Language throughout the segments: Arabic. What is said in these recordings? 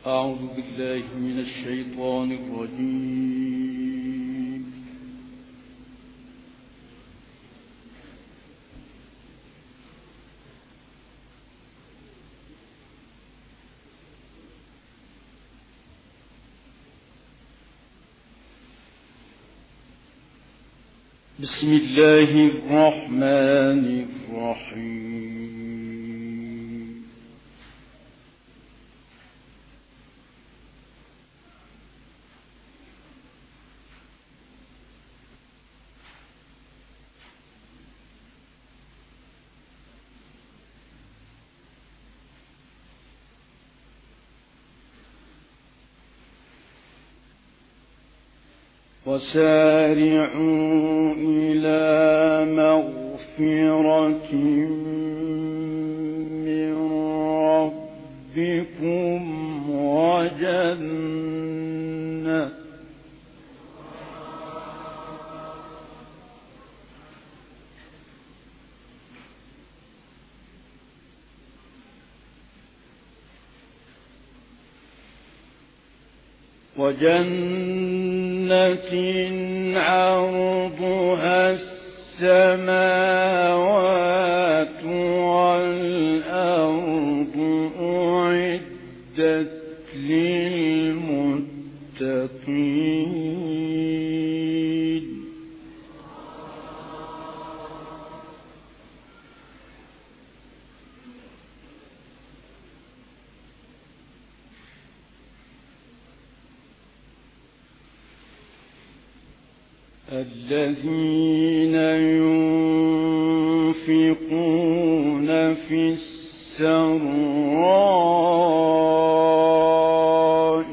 أعوذ بالله من الشيطان الرجيم. بسم الله الرحمن الرحيم. وسارعوا إلى مغفرة من ربكم وجنة عرضها السماوات والأرض أعدت للمتقين. الذين ينفقون في السراء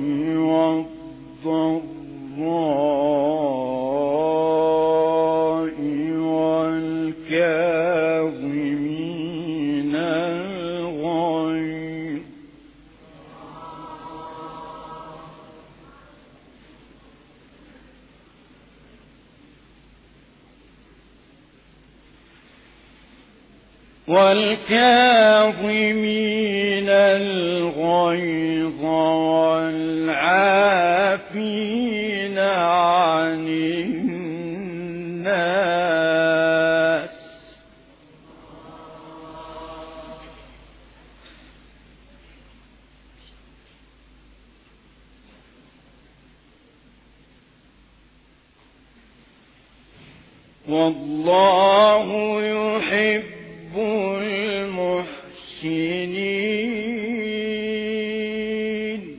والضراء والكاظمين الغيظ والعافين عن الناس والله يحب المحسنين.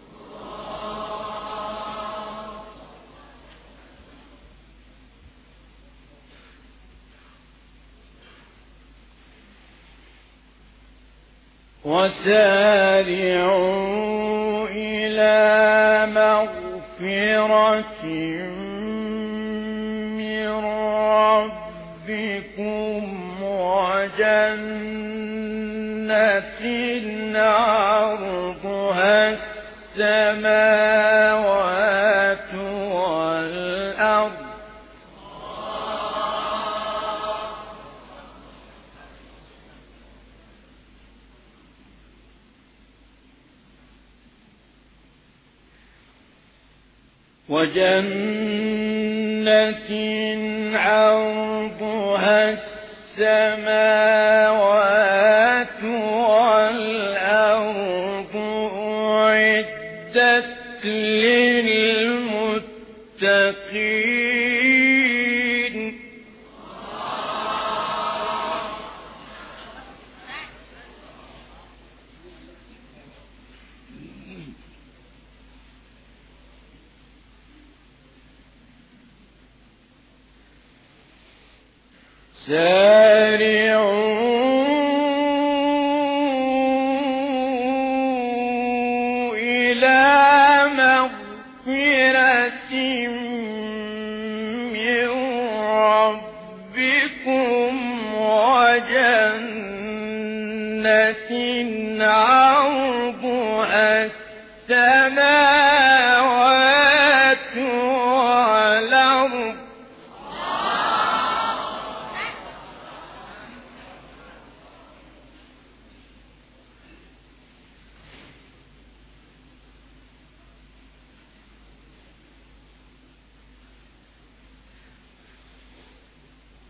وسارعوا إلى مغفرة من ربكم وجنة عرضها السماوات والأرض عرضها السماوات والأرض أعدت للمتقين. سارعوا إلى مغفرة من ربكم وجنة عرضها السماوات والأرض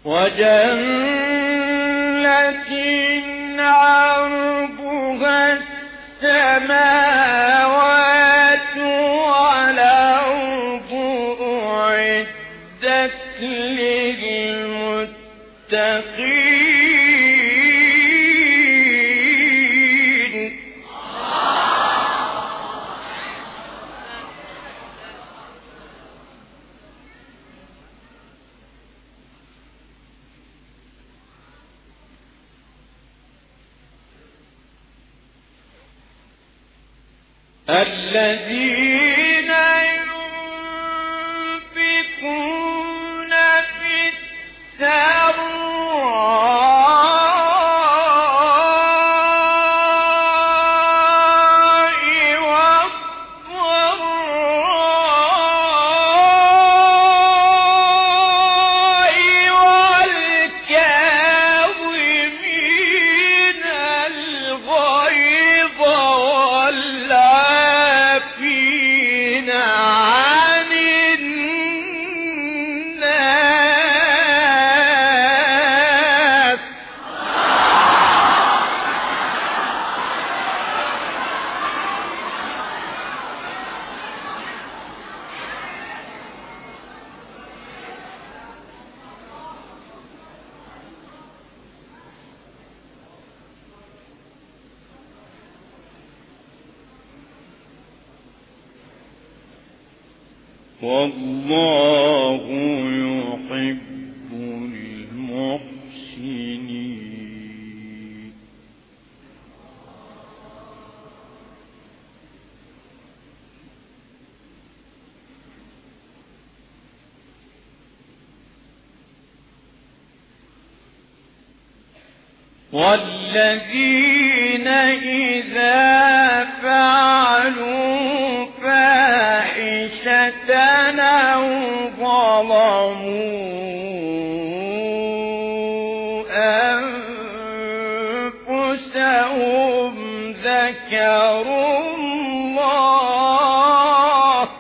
وجنة عرضها السماوات والأرض أعدت للمتقين الذين ينفقون في السراء والضراء والكاظمين الغيظ والعافين عن الناس والله يحب المحسنين والذين إذا فعلوا فاحشة أو ظلموا أنفسهم ذكروا الله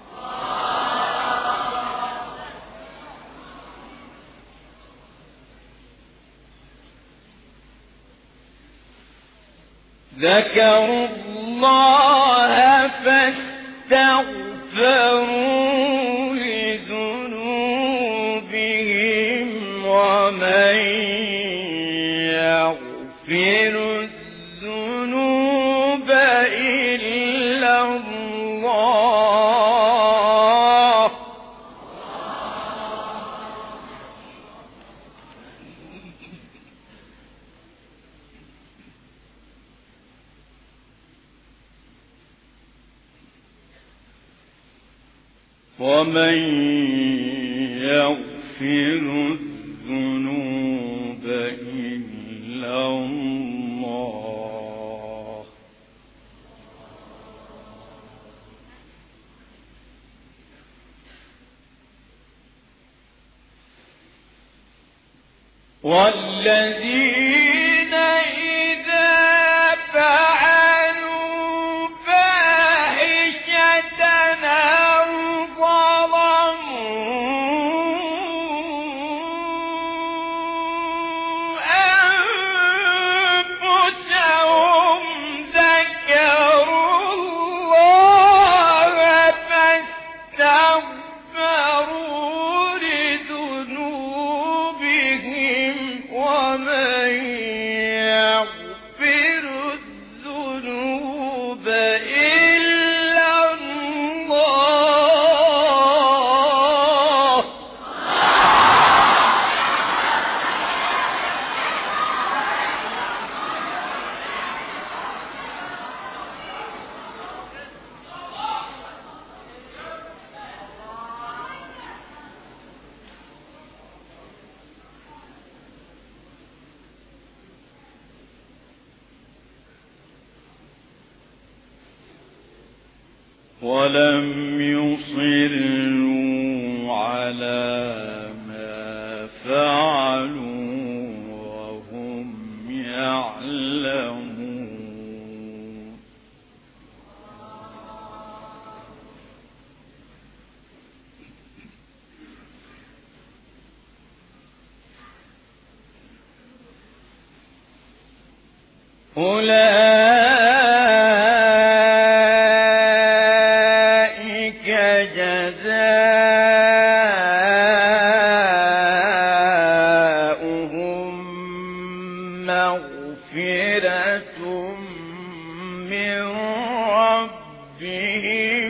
فاستغفروا لذنوبهم ومن يغفر الذنوب إلا الله ومن يغفر الذنوب إلا الله والذين إذا فعلوا فاحشة أو ظلموا أنفسهم ذكروا الله فاستغفروا لذنوبهم ومن يغفر الذنوب إلا الله ولم يصروا على ما فعلوا وهم يعلمون أولئك جزاؤهم مغفرة من ربهم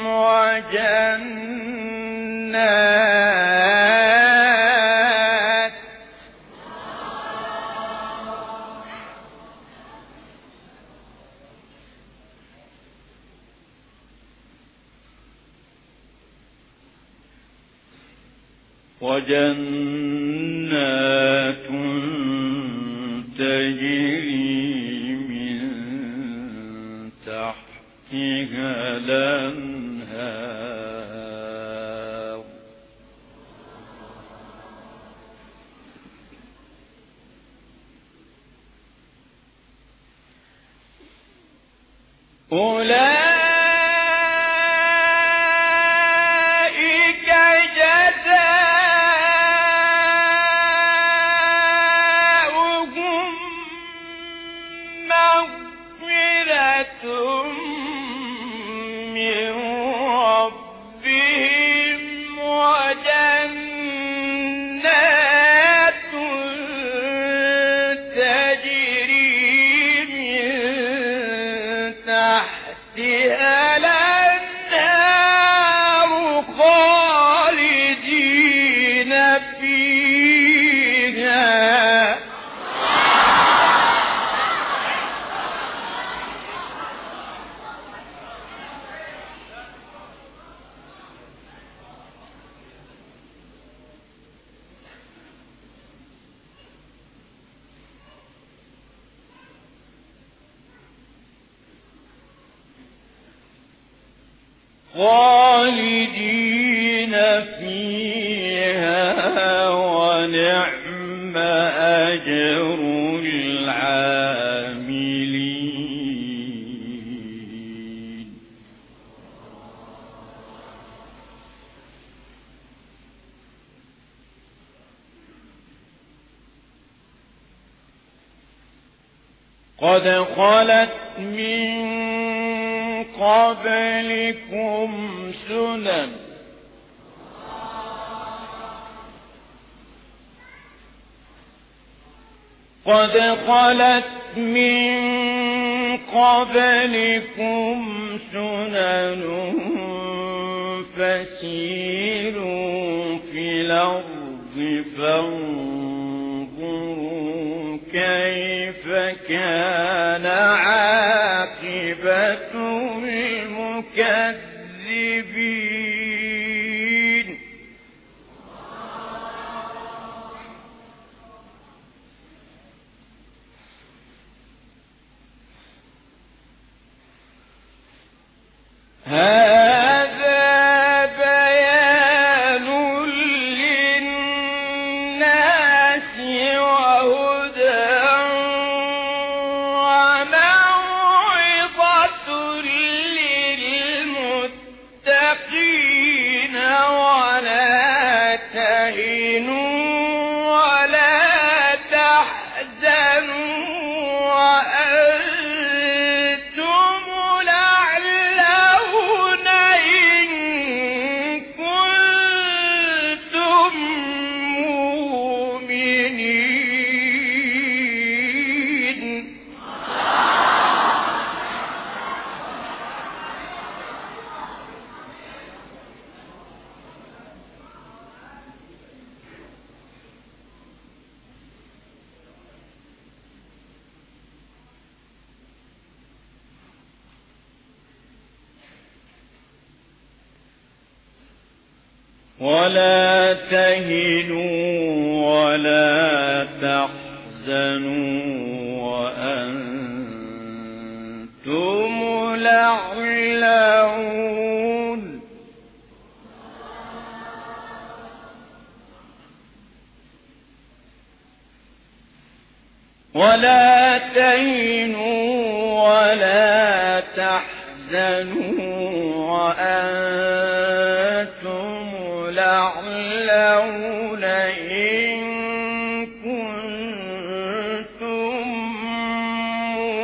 وجنات تجري من تحتها الأنهار أولئك جزاؤهم مغفرة من ربهم وجنات تجري من تحتها الأنهار خالدين فيها ونعم أجر العاملين قد خلت من قبلكم سنن فسيروا في الأرض فانظروا كيف كان عاقبة المكذبين هذا بيان للناس وهدى وموعظة للمتقين ولا تهنوا ولا تحزنوا وأنتم الأعلون إن كنتم مؤمنين ولا تهنوا ولا تحزنوا وأنتم الأعلون ولا تهنوا ولا تحزنوا وأنتم الأعلون إن كنتم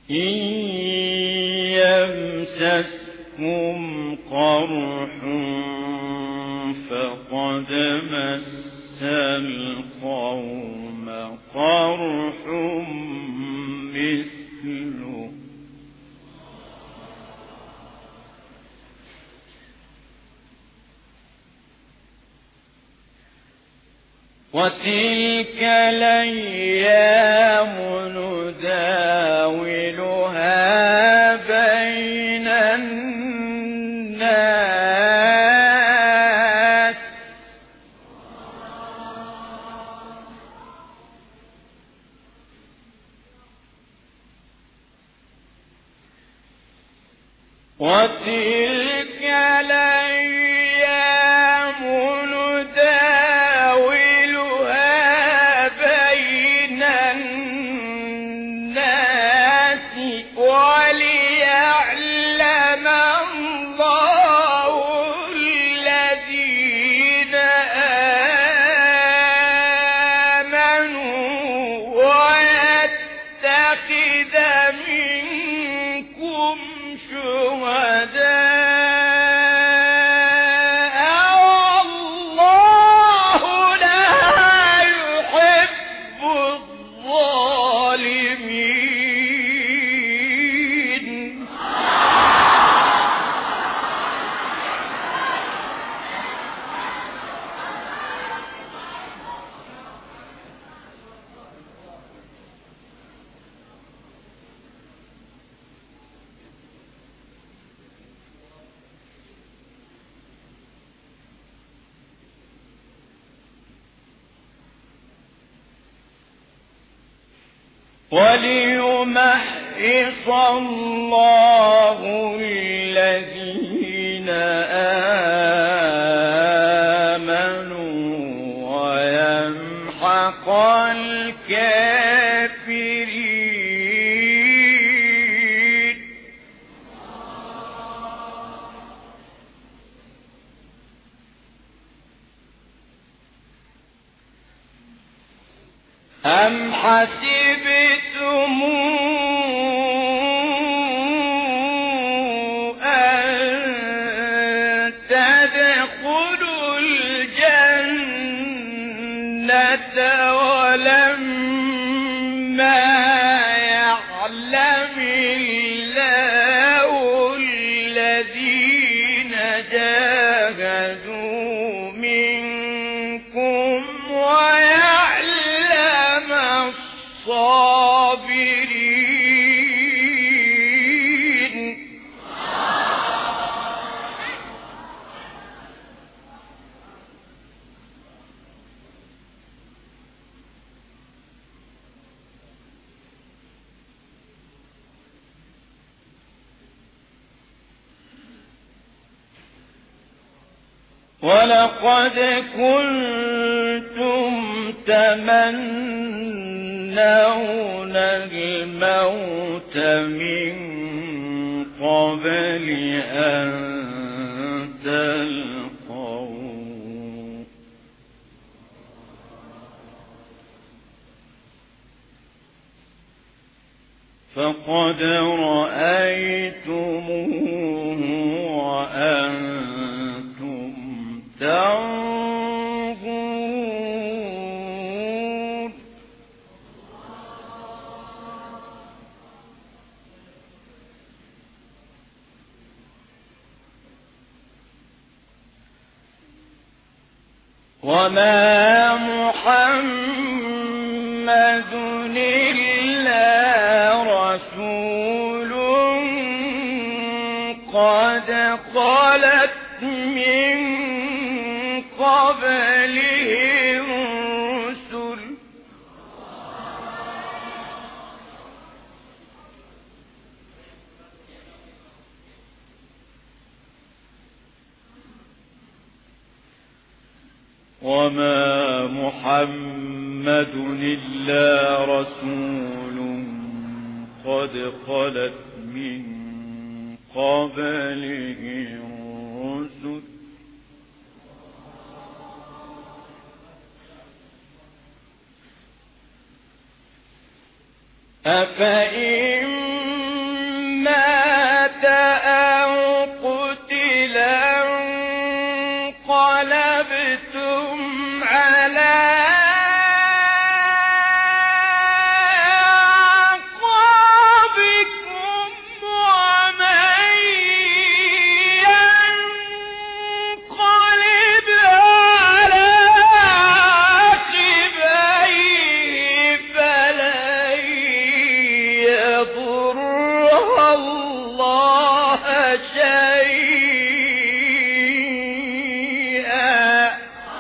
إن يمسسكم قرح فقد مس القوم قرح مثله وتلك الأيام نداولها بين الناس وتلك الأيام نداولها بين الناس وليعلم الله الذين آمنوا ويتخذ منكم شهداء والله لا يحب الظالمين وليمحص الله الذين آمنوا ويمحق الكافرين أم حسبتم أن تدخلوا الجنة ولما يعلم الله الذين جاهدوا منكم ويعلم الصابرين ولقد كنتم تمنون الموت من قبل أن تلقوه فقد رأيتموه وأنتم تنظرون وما محمد إلا رسول قد خلت من قبله الرسل وما محمد إلا رسول قد خلت من قبله الرسل أفإن شيئا.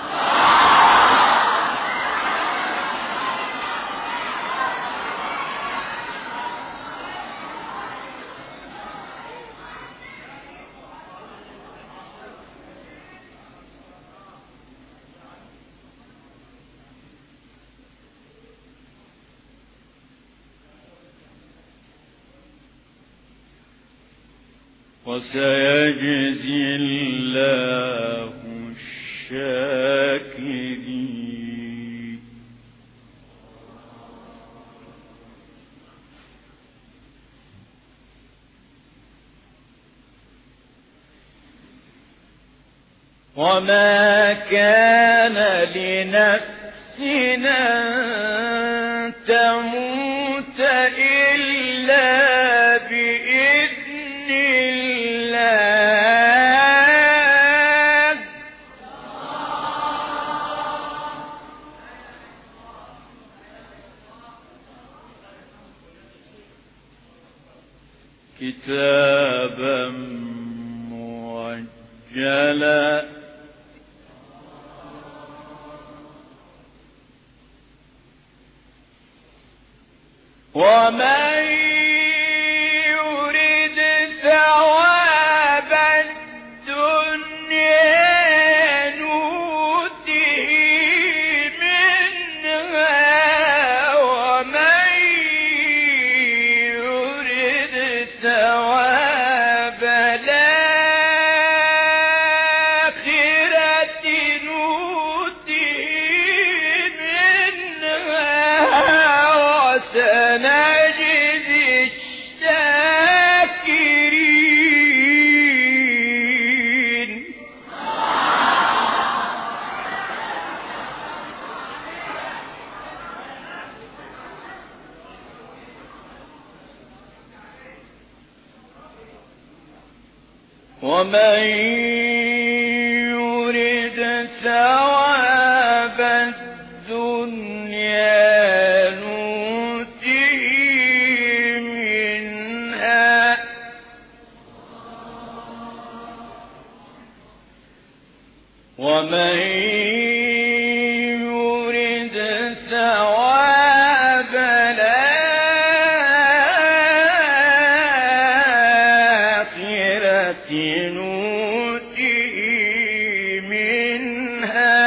وسيجزي الله الشاكرين. وما كان لنفس أن تموت إلا بإذن الله. كتابا مؤجلا ومن يرد ثواب الدنيا نؤته منها ومن يرد ثواب الآخرة نؤته منها وسنجزي الشاكرين. ومن يرد ثواب الدنيا نؤته منها ومن يرد ثواب الآخرة نؤته منها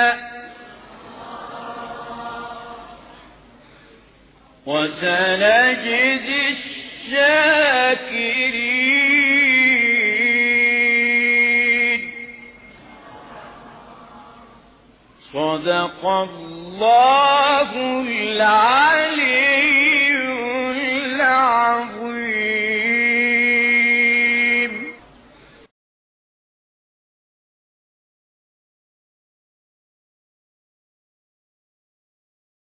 وسنجزي الشاكرين. صدق الله العظيم.